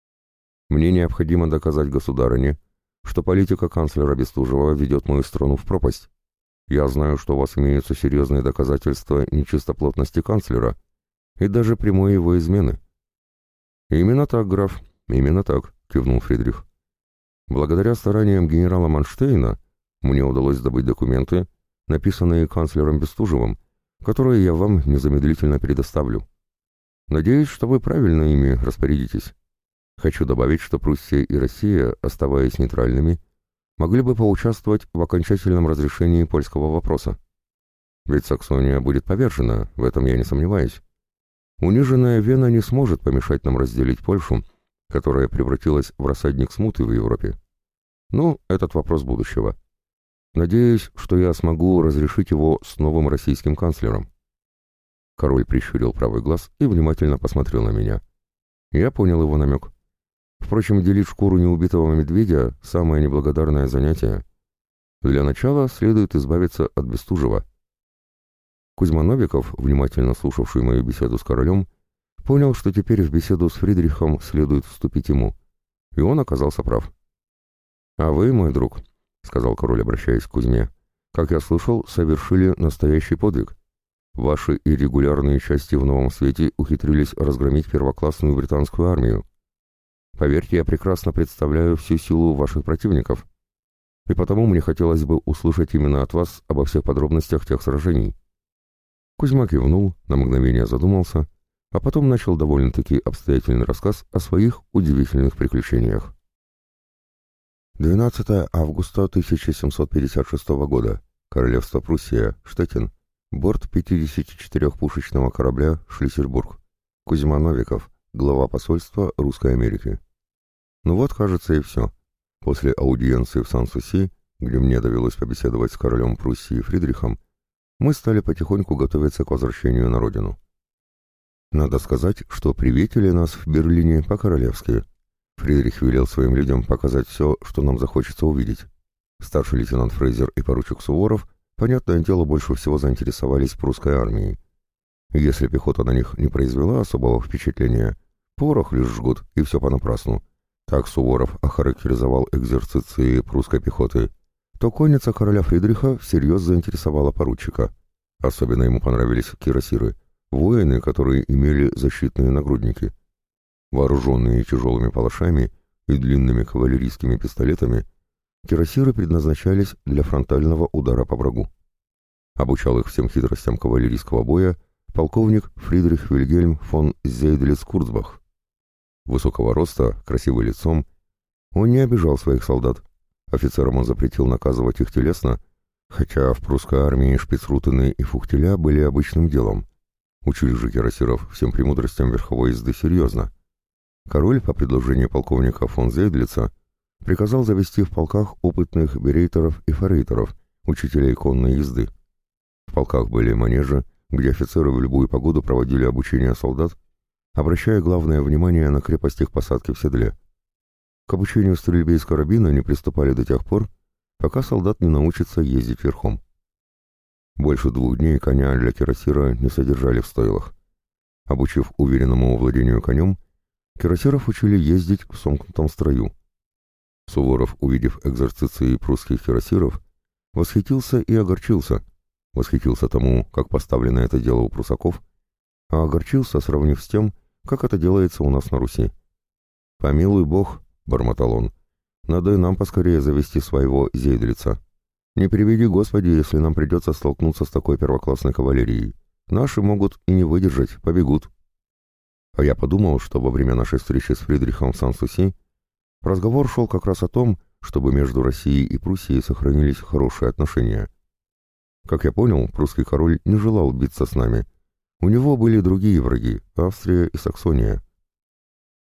Мне необходимо доказать государыне, что политика канцлера Бестужева ведет мою страну в пропасть. Я знаю, что у вас имеются серьезные доказательства нечистоплотности канцлера и даже прямой его измены». «Именно так, граф, именно так», — кивнул Фридрих. «Благодаря стараниям генерала Манштейна мне удалось добыть документы, написанные канцлером Бестужевым, которые я вам незамедлительно предоставлю. Надеюсь, что вы правильно ими распорядитесь. Хочу добавить, что Пруссия и Россия, оставаясь нейтральными, могли бы поучаствовать в окончательном разрешении польского вопроса. Ведь Саксония будет повержена, в этом я не сомневаюсь. Униженная Вена не сможет помешать нам разделить Польшу, которая превратилась в рассадник смуты в Европе. Ну, этот вопрос будущего. Надеюсь, что я смогу разрешить его с новым российским канцлером». Король прищурил правый глаз и внимательно посмотрел на меня. Я понял его намек. Впрочем, делить шкуру неубитого медведя — самое неблагодарное занятие. Для начала следует избавиться от Бестужева. Кузьма Новиков, внимательно слушавший мою беседу с королем, понял, что теперь в беседу с Фридрихом следует вступить ему. И он оказался прав. «А вы, мой друг», — сказал король, обращаясь к Кузьме, — «как я слышал, совершили настоящий подвиг. Ваши иррегулярные части в Новом Свете ухитрились разгромить первоклассную британскую армию. Поверьте, я прекрасно представляю всю силу ваших противников, и потому мне хотелось бы услышать именно от вас обо всех подробностях тех сражений». Кузьма кивнул, на мгновение задумался, а потом начал довольно-таки обстоятельный рассказ о своих удивительных приключениях. 12 августа 1756 года. Королевство Пруссия, Штеттин. Борт 54-пушечного корабля «Шлиссельбург». Кузьма Новиков, глава посольства Русской Америки. Ну вот, кажется, и все. После аудиенции в Сан-Суси, где мне довелось побеседовать с королем Пруссии Фридрихом, мы стали потихоньку готовиться к возвращению на родину. Надо сказать, что приветили нас в Берлине по-королевски. Фридрих велел своим людям показать все, что нам захочется увидеть. Старший лейтенант Фрейзер и поручик Суворов, понятное дело, больше всего заинтересовались прусской армией. Если пехота на них не произвела особого впечатления, порох лишь жгут, и все понапрасну. Так Суворов охарактеризовал экзерциции прусской пехоты, то конница короля Фридриха всерьез заинтересовала поручика. Особенно ему понравились кирасиры, воины, которые имели защитные нагрудники. Вооруженные тяжелыми палашами и длинными кавалерийскими пистолетами, кирасиры предназначались для фронтального удара по врагу. Обучал их всем хитростям кавалерийского боя полковник Фридрих Вильгельм фон Зейдлиц-Курцбах. Высокого роста, красивый лицом, он не обижал своих солдат. Офицерам он запретил наказывать их телесно, хотя в прусской армии шпицрутены и фухтеля были обычным делом. Учили же кирасиров всем премудростям верховой езды серьезно. Король, по предложению полковника фон Зейдлица, приказал завести в полках опытных берейтеров и форейтеров, учителей конной езды. В полках были манежи, где офицеры в любую погоду проводили обучение солдат, обращая главное внимание на крепость их посадки в седле. К обучению стрельбе из карабина не приступали до тех пор, пока солдат не научится ездить верхом. Больше 2 дней коня для кирасира не содержали в стойлах. Обучив уверенному владению конем, кирасиров учили ездить в сомкнутом строю. Суворов, увидев экзерциции прусских кирасиров, восхитился и огорчился. Восхитился тому, как поставлено это дело у прусаков, а огорчился, сравнив с тем, как это делается у нас на Руси. «Помилуй Бог», — бормотал он, — «надо и нам поскорее завести своего Зейдлица. Не приведи Господи, если нам придется столкнуться с такой первоклассной кавалерией. Наши могут и не выдержать, побегут». А я подумал, что во время нашей встречи с Фридрихом в Сан-Суси разговор шел как раз о том, чтобы между Россией и Пруссией сохранились хорошие отношения. Как я понял, прусский король не желал биться с нами. У него были другие враги — Австрия и Саксония.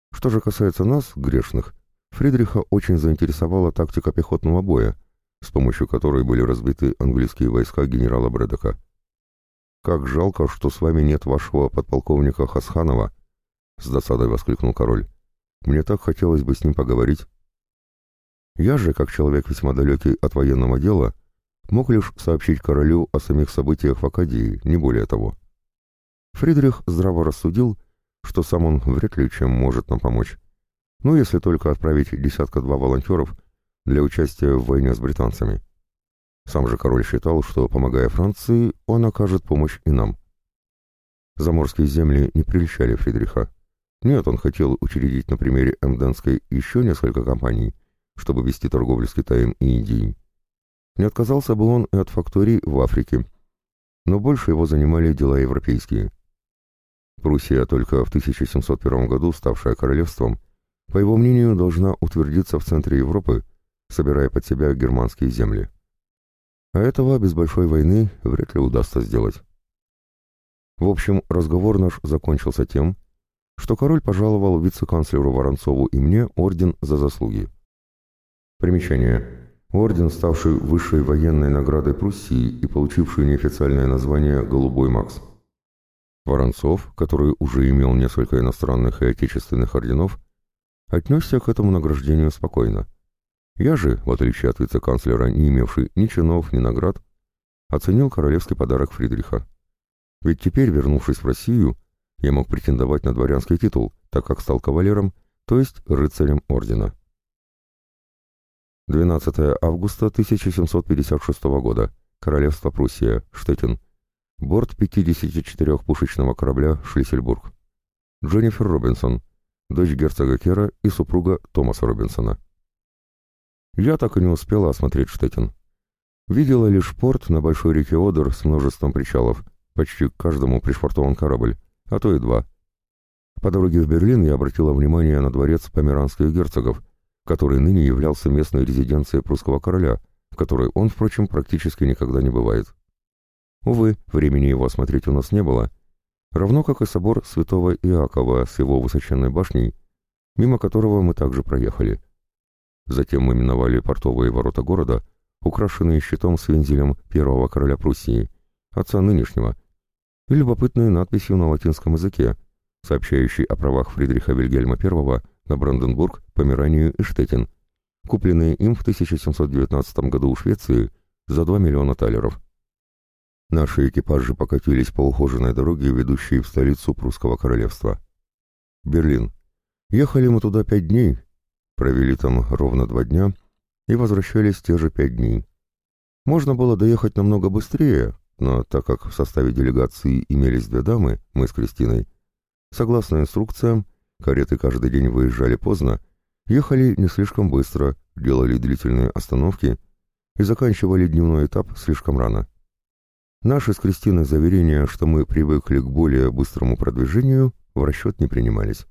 Что же касается нас, грешных, Фридриха очень заинтересовала тактика пехотного боя, с помощью которой были разбиты английские войска генерала Брэдока. «Как жалко, что с вами нет вашего подполковника Хасханова!» — с досадой воскликнул король. «Мне так хотелось бы с ним поговорить». Я же, как человек весьма далекий от военного дела, мог лишь сообщить королю о самих событиях в Акадии, не более того. Фридрих здраво рассудил, что сам он вряд ли чем может нам помочь. Ну, если только отправить десятка-два волонтеров для участия в войне с британцами. Сам же король считал, что, помогая Франции, он окажет помощь и нам. Заморские земли не прельщали Фридриха. Нет, он хотел учредить на примере Эмденской еще несколько компаний, чтобы вести торговлю с Китаем и Индией. Не отказался бы он и от факторий в Африке, но больше его занимали дела европейские. Пруссия, только в 1701 году ставшая королевством, по его мнению, должна утвердиться в центре Европы, собирая под себя германские земли. А этого без большой войны вряд ли удастся сделать. В общем, разговор наш закончился тем, что король пожаловал вице-канцлеру Воронцову и мне орден за заслуги. Примечание. Орден, ставший высшей военной наградой Пруссии и получивший неофициальное название «Голубой Макс». Воронцов, который уже имел несколько иностранных и отечественных орденов, отнесся к этому награждению спокойно. Я же, в отличие от вице-канцлера, не имевший ни чинов, ни наград, оценил королевский подарок Фридриха. Ведь теперь, вернувшись в Россию, я мог претендовать на дворянский титул, так как стал кавалером, то есть рыцарем ордена. 12 августа 1756 года. Королевство Пруссия. Штеттин. Борт 54-пушечного корабля «Шлиссельбург». Дженнифер Робинсон, дочь герцога Кера и супруга Томаса Робинсона. Я так и не успела осмотреть Штеттин. Видела лишь порт на большой реке Одер с множеством причалов, почти к каждому пришвартован корабль, а то и два. По дороге в Берлин я обратила внимание на дворец померанских герцогов, который ныне являлся местной резиденцией прусского короля, в которой он, впрочем, практически никогда не бывает. Увы, времени его осмотреть у нас не было, равно как и собор святого Иакова с его высоченной башней, мимо которого мы также проехали. Затем мы миновали портовые ворота города, украшенные щитом с вензелем первого короля Пруссии, отца нынешнего, и любопытной надписью на латинском языке, сообщающей о правах Фридриха Вильгельма I на Бранденбург, Померанию и Штеттин, купленные им в 1719 году у Швеции за 2 миллиона талеров. Наши экипажи покатились по ухоженной дороге, ведущей в столицу прусского королевства. Берлин. Ехали мы туда 5 дней, провели там ровно 2 дня и возвращались те же 5 дней. Можно было доехать намного быстрее, но так как в составе делегации имелись 2 дамы, мы с Кристиной, согласно инструкциям, кареты каждый день выезжали поздно, ехали не слишком быстро, делали длительные остановки и заканчивали дневной этап слишком рано. Наши с Кристиной заверения, что мы привыкли к более быстрому продвижению, в расчет не принимались.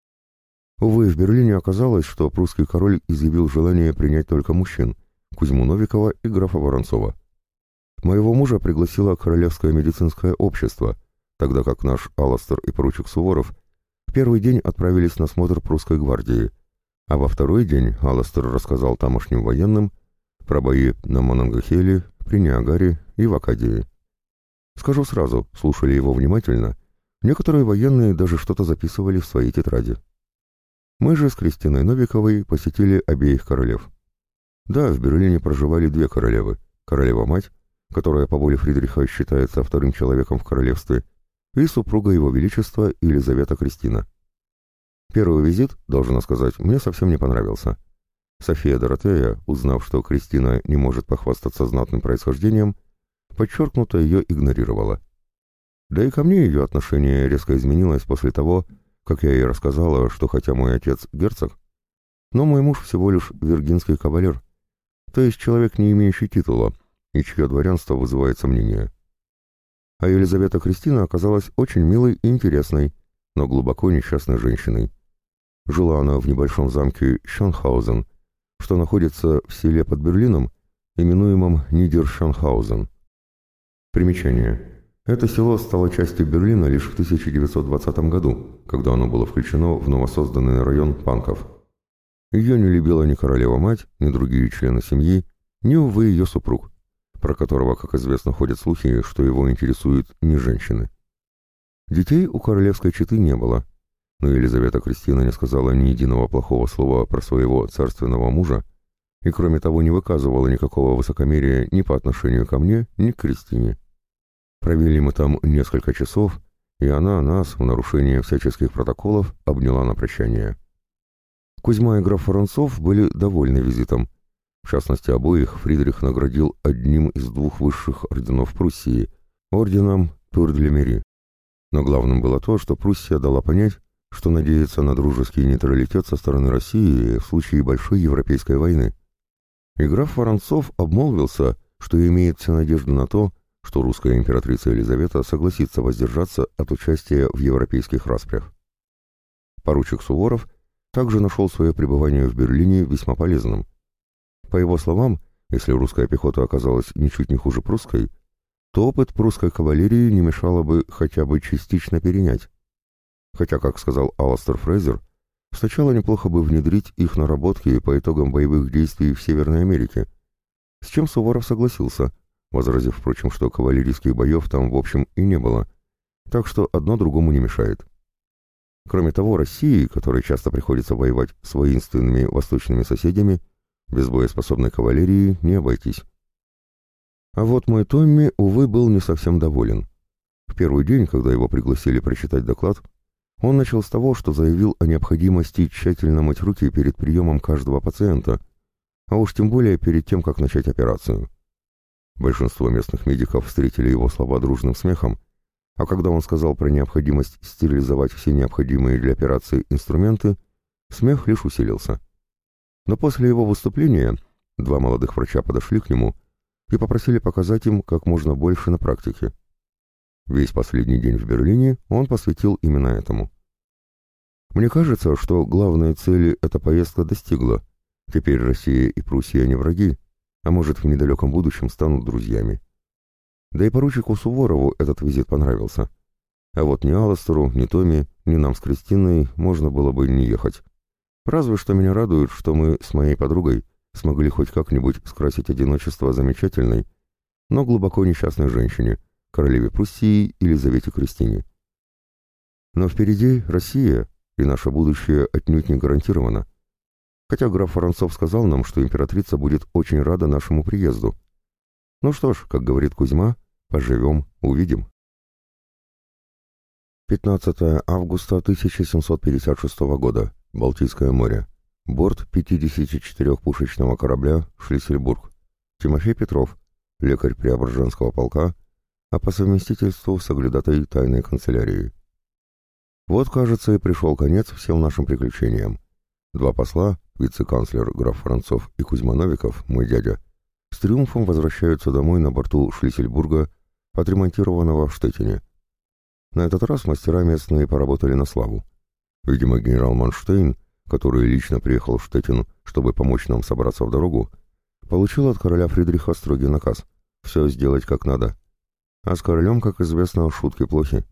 Увы, в Берлине оказалось, что прусский король изъявил желание принять только мужчин, Кузьму Новикова и графа Воронцова. Моего мужа пригласило Королевское медицинское общество, тогда как наш Аластер и поручик Суворов в первый день отправились на смотр прусской гвардии, а во второй день Аластер рассказал тамошним военным про бои на Мононгахеле, при Ниагаре и в Акадии. Скажу сразу, слушали его внимательно, некоторые военные даже что-то записывали в своей тетради. Мы же с Кристиной Новиковой посетили обеих королев. Да, в Берлине проживали 2 королевы. Королева-мать, которая по воле Фридриха считается вторым человеком в королевстве, и супруга его величества Елизавета Кристина. Первый визит, должна сказать, мне совсем не понравился. София Доротея, узнав, что Кристина не может похвастаться знатным происхождением, подчеркнуто ее игнорировала. Да и ко мне ее отношение резко изменилось после того, как я ей рассказала, что хотя мой отец герцог, но мой муж всего лишь виргинский кавалер, то есть человек, не имеющий титула, и чье дворянство вызывает сомнения. А Елизавета Кристина оказалась очень милой и интересной, но глубоко несчастной женщиной. Жила она в небольшом замке Шонхаузен, что находится в селе под Берлином, именуемом Нидершонхаузен. Примечание. Это село стало частью Берлина лишь в 1920 году, когда оно было включено в новосозданный район Панков. Ее не любила ни королева-мать, ни другие члены семьи, ни, увы, ее супруг, про которого, как известно, ходят слухи, что его интересуют не женщины. Детей у королевской четы не было, но Елизавета Кристина не сказала ни единого плохого слова про своего царственного мужа и, кроме того, не выказывала никакого высокомерия ни по отношению ко мне, ни к Кристине. Провели мы там несколько часов, и она нас, в нарушение всяческих протоколов, обняла на прощание. Кузьма и граф Воронцов были довольны визитом. В частности, обоих Фридрих наградил одним из двух высших орденов Пруссии – орденом Тур-де-Мери. Но главным было то, что Пруссия дала понять, что надеется на дружеский нейтралитет со стороны России в случае большой европейской войны. И граф Воронцов обмолвился, что имеет все надежды на то, что русская императрица Елизавета согласится воздержаться от участия в европейских распрях. Поручик Суворов также нашел свое пребывание в Берлине весьма полезным. По его словам, если русская пехота оказалась ничуть не хуже прусской, то опыт прусской кавалерии не мешало бы хотя бы частично перенять. Хотя, как сказал Аластер Фрейзер, сначала неплохо бы внедрить их наработки по итогам боевых действий в Северной Америке, с чем Суворов согласился, возразив, впрочем, что кавалерийских боев там в общем и не было, так что одно другому не мешает. Кроме того, России, которой часто приходится воевать с воинственными восточными соседями, без боеспособной кавалерии не обойтись. А вот мой Томми, увы, был не совсем доволен. В первый день, когда его пригласили прочитать доклад, он начал с того, что заявил о необходимости тщательно мыть руки перед приемом каждого пациента, а уж тем более перед тем, как начать операцию. Большинство местных медиков встретили его слова дружным смехом, а когда он сказал про необходимость стерилизовать все необходимые для операции инструменты, смех лишь усилился. Но после его выступления два молодых врача подошли к нему и попросили показать им как можно больше на практике. Весь последний день в Берлине он посвятил именно этому. Мне кажется, что главной цели эта поездка достигла. Теперь Россия и Пруссия не враги, а может, в недалеком будущем станут друзьями. Да и поручику Суворову этот визит понравился. А вот ни Аластеру, ни Томми, ни нам с Кристиной можно было бы не ехать. Разве что меня радует, что мы с моей подругой смогли хоть как-нибудь скрасить одиночество замечательной, но глубоко несчастной женщине, королеве Пруссии Елизавете Кристине. Но впереди Россия, и наше будущее отнюдь не гарантировано. Хотя граф Воронцов сказал нам, что императрица будет очень рада нашему приезду. Ну что ж, как говорит Кузьма, поживем, увидим. 15 августа 1756 года. Балтийское море. Борт 54-пушечного корабля «Шлиссельбург». Тимофей Петров, лекарь Преображенского полка, а по совместительству соглядатай тайной канцелярии. Вот, кажется, и пришел конец всем нашим приключениям. Два посла, вице-канцлер граф Воронцов и Кузьма Новиков, мой дядя, с триумфом возвращаются домой на борту Шлиссельбурга, отремонтированного в Штеттине. На этот раз мастера местные поработали на славу. Видимо, генерал Манштейн, который лично приехал в Штеттин, чтобы помочь нам собраться в дорогу, получил от короля Фридриха строгий наказ — все сделать как надо. А с королем, как известно, шутки плохи.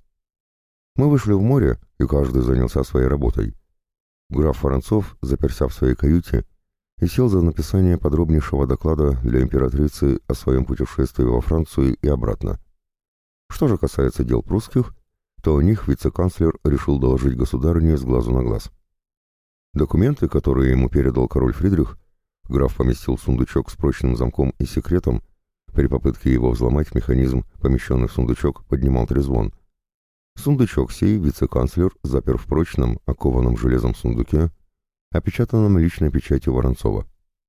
Мы вышли в море, и каждый занялся своей работой. Граф Воронцов заперся в своей каюте и сел за написание подробнейшего доклада для императрицы о своем путешествии во Францию и обратно. Что же касается дел прусских, то о них вице-канцлер решил доложить государыне с глазу на глаз. Документы, которые ему передал король Фридрих, граф поместил в сундучок с прочным замком и секретом. При попытке его взломать механизм, помещенный в сундучок, поднимал трезвон. Сундучок сей вице-канцлер запер в прочном, окованном железом сундуке, опечатанном личной печатью Воронцова.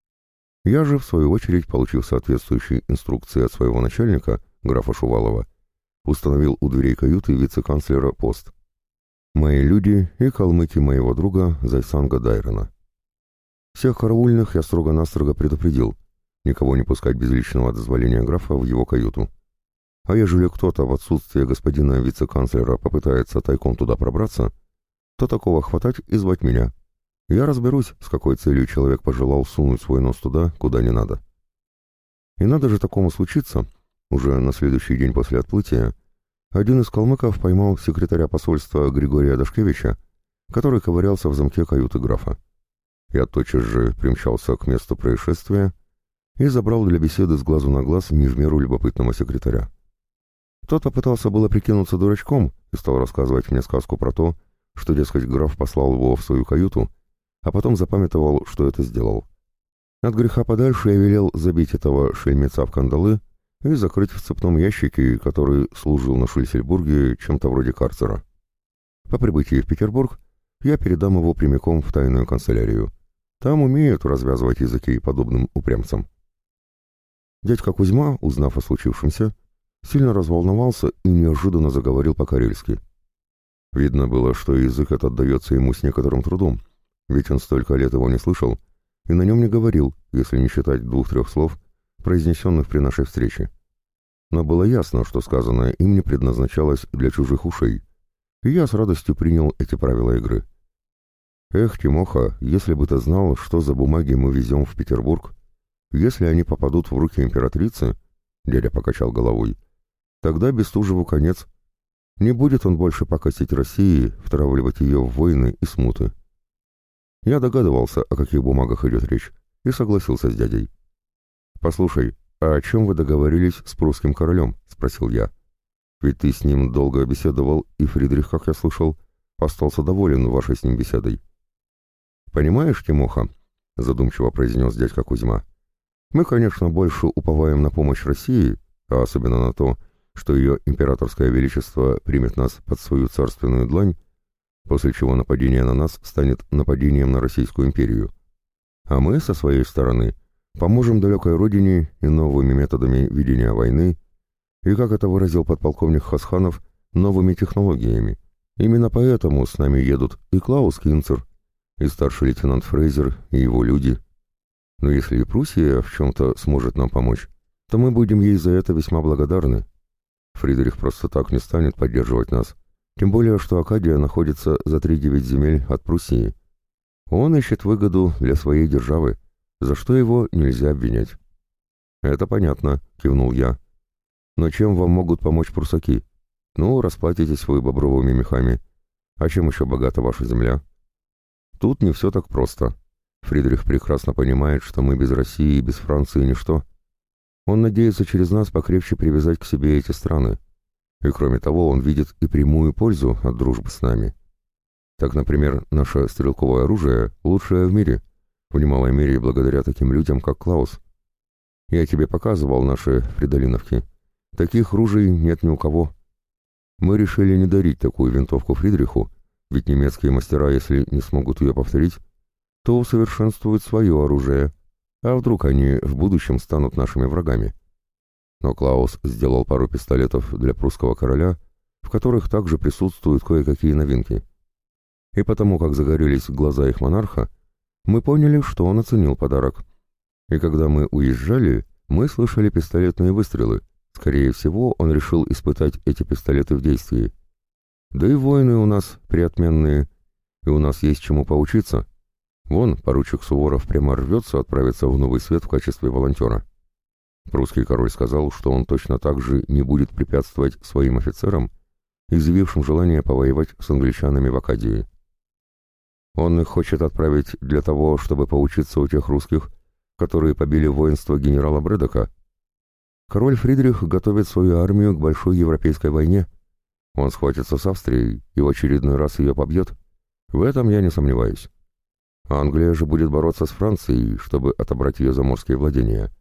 Я же, в свою очередь, получив соответствующие инструкции от своего начальника, графа Шувалова, установил у дверей каюты вице-канцлера пост. Мои люди и калмыки моего друга Зайсанга Дайрена. Всех караульных я строго-настрого предупредил, никого не пускать без личного дозволения графа в его каюту. А ежели кто-то в отсутствие господина вице-канцлера попытается тайком туда пробраться, то такого хватать и звать меня. Я разберусь, с какой целью человек пожелал сунуть свой нос туда, куда не надо. И надо же такому случиться, уже на следующий день после отплытия один из калмыков поймал секретаря посольства Григория Дашкевича, который ковырялся в замке каюты графа. Я тотчас же примчался к месту происшествия и забрал для беседы с глазу на глаз не в меру любопытного секретаря. Тот попытался было прикинуться дурачком и стал рассказывать мне сказку про то, что, дескать, граф послал его в свою каюту, а потом запамятовал, что это сделал. От греха подальше я велел забить этого шельмеца в кандалы и закрыть в цепном ящике, который служил на Шлиссельбурге чем-то вроде карцера. По прибытии в Петербург я передам его прямиком в тайную канцелярию. Там умеют развязывать языки подобным упрямцам. Дядька Кузьма, узнав о случившемся, сильно разволновался и неожиданно заговорил по-карельски. Видно было, что язык этот дается ему с некоторым трудом, ведь он столько лет его не слышал и на нем не говорил, если не считать 2-3 слов, произнесенных при нашей встрече. Но было ясно, что сказанное им не предназначалось для чужих ушей, и я с радостью принял эти правила игры. «Эх, Тимоха, если бы ты знал, что за бумаги мы везем в Петербург, если они попадут в руки императрицы, — дядя покачал головой, — тогда Бестужеву конец. Не будет он больше покосить России, втравливать ее в войны и смуты». Я догадывался, о каких бумагах идет речь, и согласился с дядей. «Послушай, а о чем вы договорились с прусским королем?» — спросил я. «Ведь ты с ним долго беседовал, и Фридрих, как я слышал, остался доволен вашей с ним беседой». «Понимаешь, Тимоха, — задумчиво произнес дядька Кузьма, — мы, конечно, больше уповаем на помощь России, а особенно на то, что ее императорское величество примет нас под свою царственную длань, после чего нападение на нас станет нападением на Российскую империю. А мы, со своей стороны, поможем далекой родине и новыми методами ведения войны, и, как это выразил подполковник Хасханов, новыми технологиями. Именно поэтому с нами едут и Клаус Кинцер, и старший лейтенант Фрейзер, и его люди. Но если и Пруссия в чем-то сможет нам помочь, то мы будем ей за это весьма благодарны. Фридрих просто так не станет поддерживать нас, тем более, что Акадия находится за 3-9 земель от Пруссии. Он ищет выгоду для своей державы, за что его нельзя обвинять». «Это понятно», — кивнул я. «Но чем вам могут помочь прусаки? Ну, расплатитесь вы бобровыми мехами. А чем еще богата ваша земля?» «Тут не все так просто. Фридрих прекрасно понимает, что мы без России и без Франции ничто. Он надеется через нас покрепче привязать к себе эти страны. И кроме того, он видит и прямую пользу от дружбы с нами. Так, например, наше стрелковое оружие лучшее в мире, в немалой мере благодаря таким людям, как Клаус. Я тебе показывал наши фридолиновки. Таких ружей нет ни у кого. Мы решили не дарить такую винтовку Фридриху, ведь немецкие мастера, если не смогут ее повторить, то усовершенствуют свое оружие, а вдруг они в будущем станут нашими врагами. Но Клаус сделал пару пистолетов для прусского короля, в которых также присутствуют кое-какие новинки. И потому, как загорелись глаза их монарха, мы поняли, что он оценил подарок. И когда мы уезжали, мы слышали пистолетные выстрелы. Скорее всего, он решил испытать эти пистолеты в действии. Да и воины у нас приотменные, и у нас есть чему поучиться. Вон, поручик Суворов прямо рвется отправиться в Новый Свет в качестве волонтера. Прусский король сказал, что он точно так же не будет препятствовать своим офицерам, изъявившим желание повоевать с англичанами в Акадии. Он их хочет отправить для того, чтобы поучиться у тех русских, которые побили воинство генерала Брэдока. Король Фридрих готовит свою армию к большой европейской войне. Он схватится с Австрией и в очередной раз ее побьет. В этом я не сомневаюсь. Англия же будет бороться с Францией, чтобы отобрать ее заморские владения.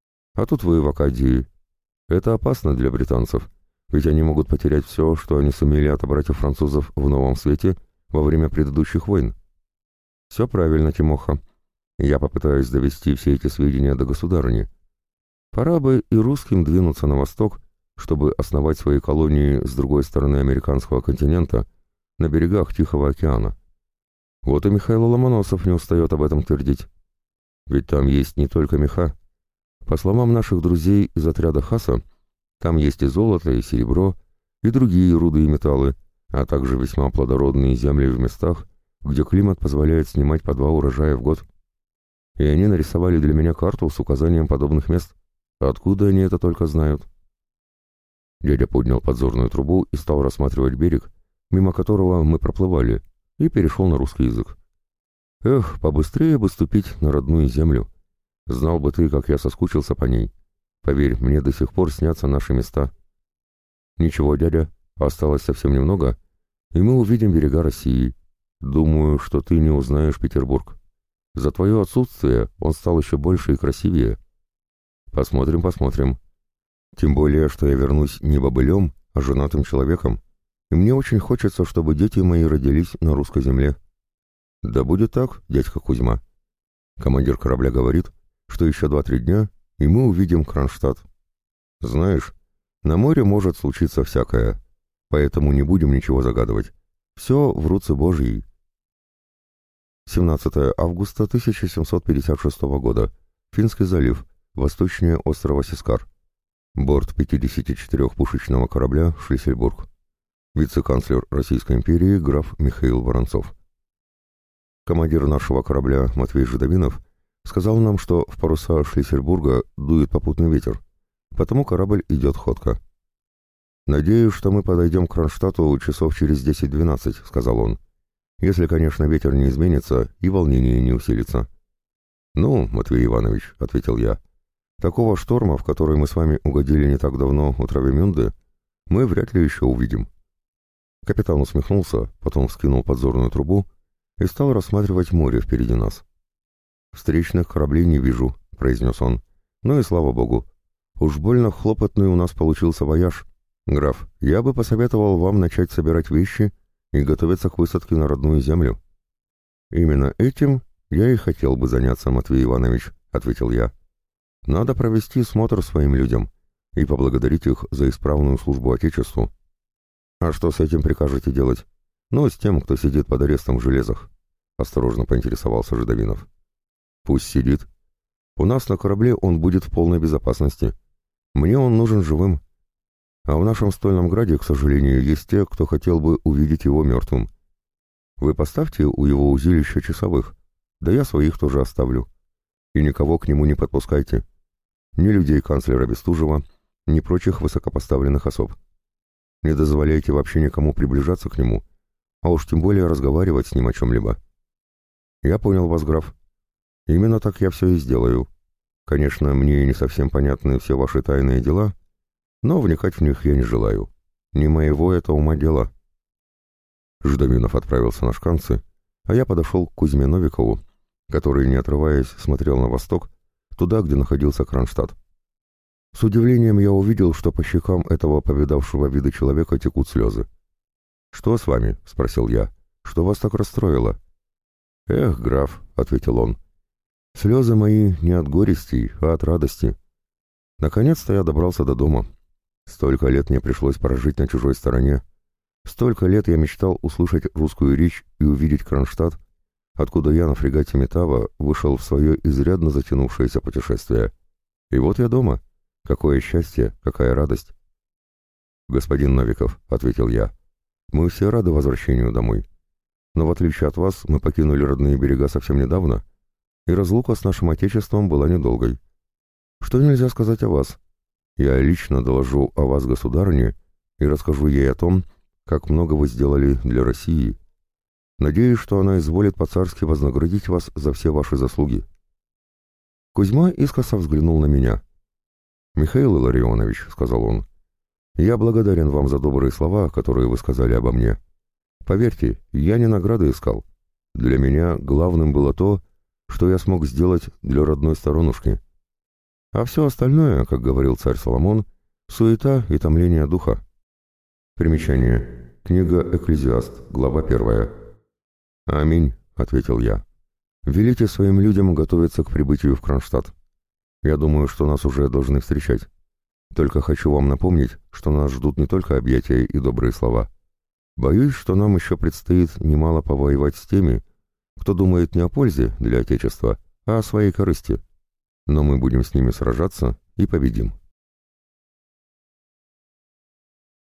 А тут вы в Акадии. Это опасно для британцев, ведь они могут потерять все, что они сумели отобрать у французов в Новом Свете во время предыдущих войн. Все правильно, Тимоха. Я попытаюсь довести все эти сведения до государыни. Пора бы и русским двинуться на восток, чтобы основать свои колонии с другой стороны американского континента, на берегах Тихого океана. Вот и Михаил Ломоносов не устает об этом твердить. Ведь там есть не только меха. По словам наших друзей из отряда Хаса, там есть и золото, и серебро, и другие руды и металлы, а также весьма плодородные земли в местах, где климат позволяет снимать по 2 урожая в год. И они нарисовали для меня карту с указанием подобных мест. Откуда они это только знают? Дядя поднял подзорную трубу и стал рассматривать берег, мимо которого мы проплывали, и перешел на русский язык. Эх, побыстрее бы ступить на родную землю. Знал бы ты, как я соскучился по ней. Поверь, мне до сих пор снятся наши места. Ничего, дядя, осталось совсем немного, и мы увидим берега России. Думаю, что ты не узнаешь Петербург. За твое отсутствие он стал еще больше и красивее. Посмотрим, посмотрим. Тем более, что я вернусь не бобылем, а женатым человеком, и мне очень хочется, чтобы дети мои родились на русской земле. Да будет так, дядька Кузьма. Командир корабля говорит, что еще 2-3 дня, и мы увидим Кронштадт. Знаешь, на море может случиться всякое, поэтому не будем ничего загадывать. Все в руце Божьей. 17 августа 1756 года. Финский залив, восточнее острова Сискар. Борт 54-пушечного корабля «Шлиссельбург». Вице-канцлер Российской империи граф Михаил Воронцов. Командир нашего корабля Матвей Жидовинов сказал нам, что в паруса Шлиссельбурга дует попутный ветер, потому корабль идет ходко. «Надеюсь, что мы подойдем к Кронштадту часов через 10-12», — сказал он. «Если, конечно, ветер не изменится и волнение не усилится». «Ну, Матвей Иванович», — ответил я, — «такого шторма, в который мы с вами угодили не так давно у Травемюнде, мы вряд ли еще увидим». Капитан усмехнулся, потом вскинул подзорную трубу и стал рассматривать море впереди нас. «Встречных кораблей не вижу», — произнес он. «Ну и слава богу. Уж больно хлопотный у нас получился вояж. Граф, я бы посоветовал вам начать собирать вещи и готовиться к высадке на родную землю». «Именно этим я и хотел бы заняться, Матвей Иванович», — ответил я. «Надо провести смотр своим людям и поблагодарить их за исправную службу Отечеству». «А что с этим прикажете делать?» «Ну, с тем, кто сидит под арестом в железах», — осторожно поинтересовался Жидовинов. «Пусть сидит. У нас на корабле он будет в полной безопасности. Мне он нужен живым. А в нашем Стольном Граде, к сожалению, есть те, кто хотел бы увидеть его мертвым. Вы поставьте у его узилища часовых, да я своих тоже оставлю. И никого к нему не подпускайте. Ни людей канцлера Бестужева, ни прочих высокопоставленных особ. Не дозволяйте вообще никому приближаться к нему, а уж тем более разговаривать с ним о чем-либо». «Я понял вас, граф. Именно так я все и сделаю. Конечно, мне не совсем понятны все ваши тайные дела, но вникать в них я не желаю. Не моего это ума дело». Ждаминов отправился на шканцы, а я подошел к Кузьме Новикову, который, не отрываясь, смотрел на восток, туда, где находился Кронштадт. С удивлением я увидел, что по щекам этого повидавшего вида человека текут слезы. «Что с вами?» — спросил я. «Что вас так расстроило?» «Эх, граф», — ответил он, — «слезы мои не от горести, а от радости. Наконец-то я добрался до дома. Столько лет мне пришлось прожить на чужой стороне. Столько лет я мечтал услышать русскую речь и увидеть Кронштадт, откуда я на фрегате Метава вышел в свое изрядно затянувшееся путешествие. И вот я дома. Какое счастье, какая радость!» «Господин Новиков», — ответил я, — «мы все рады возвращению домой. Но в отличие от вас, мы покинули родные берега совсем недавно, и разлука с нашим Отечеством была недолгой. Что нельзя сказать о вас? Я лично доложу о вас государыне и расскажу ей о том, как много вы сделали для России. Надеюсь, что она изволит по-царски вознаградить вас за все ваши заслуги». Кузьма искоса взглянул на меня. «Михаил Илларионович», — сказал он, — «я благодарен вам за добрые слова, которые вы сказали обо мне. Поверьте, я не награды искал. Для меня главным было то, что я смог сделать для родной сторонушки. А все остальное, как говорил царь Соломон, суета и томление духа». Примечание. Книга «Экклезиаст», глава 1. «Аминь», — ответил я. «Велите своим людям готовиться к прибытию в Кронштадт. Я думаю, что нас уже должны встречать. Только хочу вам напомнить, что нас ждут не только объятия и добрые слова. Боюсь, что нам еще предстоит немало повоевать с теми, кто думает не о пользе для Отечества, а о своей корысти. Но мы будем с ними сражаться и победим».